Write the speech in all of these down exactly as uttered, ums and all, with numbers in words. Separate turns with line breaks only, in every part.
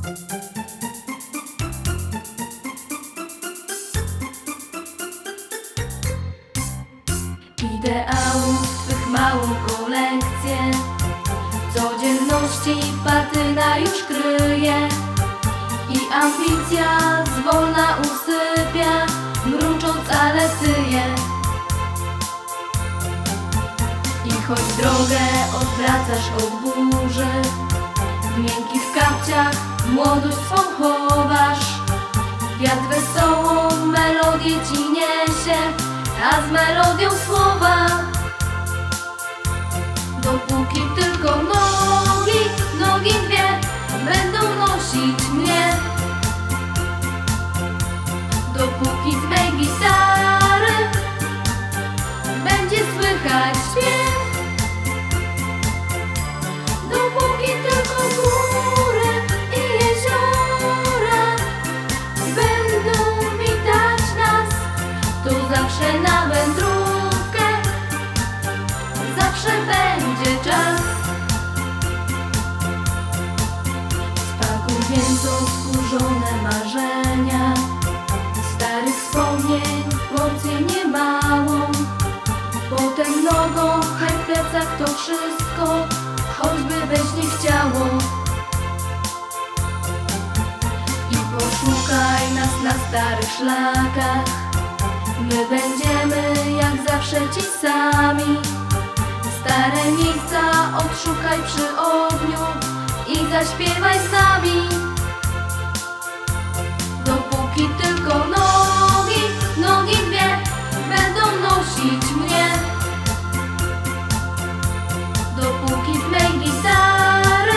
Ideałów twych małą kolekcję, codzienności patyna już kryje i ambicja zwolna usypia, mrucząc, ale tyje. I choć drogę odwracasz od burzy, w miękkich kapciach młodość swą chowasz. Wiatr wesołą melodię ci niesie, a z melodią słowa. Dopóki tylko nogi, nogi dwie będą nosić mnie, dopóki z mej gitary będzie słychać śpiew, dopóki tylko góry i jeziora będą witać nas, to zawsze na wędrówkę, zawsze będzie czas. Spakuj więc odkurzone marzenia, starych wspomnień porcję niemałą. Potem nogą pchaj w plecach to wszystko, choćby byś nie chciało. I poszukaj nas na starych szlakach, my będziemy jak zawsze ci sami. Stare miejsca odszukaj przy ogniu i zaśpiewaj z nami. Dopóki tylko nogi, nogi dwie będą nosić mnie, dopóki z mej gitary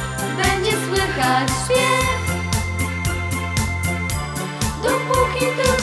będzie słychać śpiew, dopóki tylko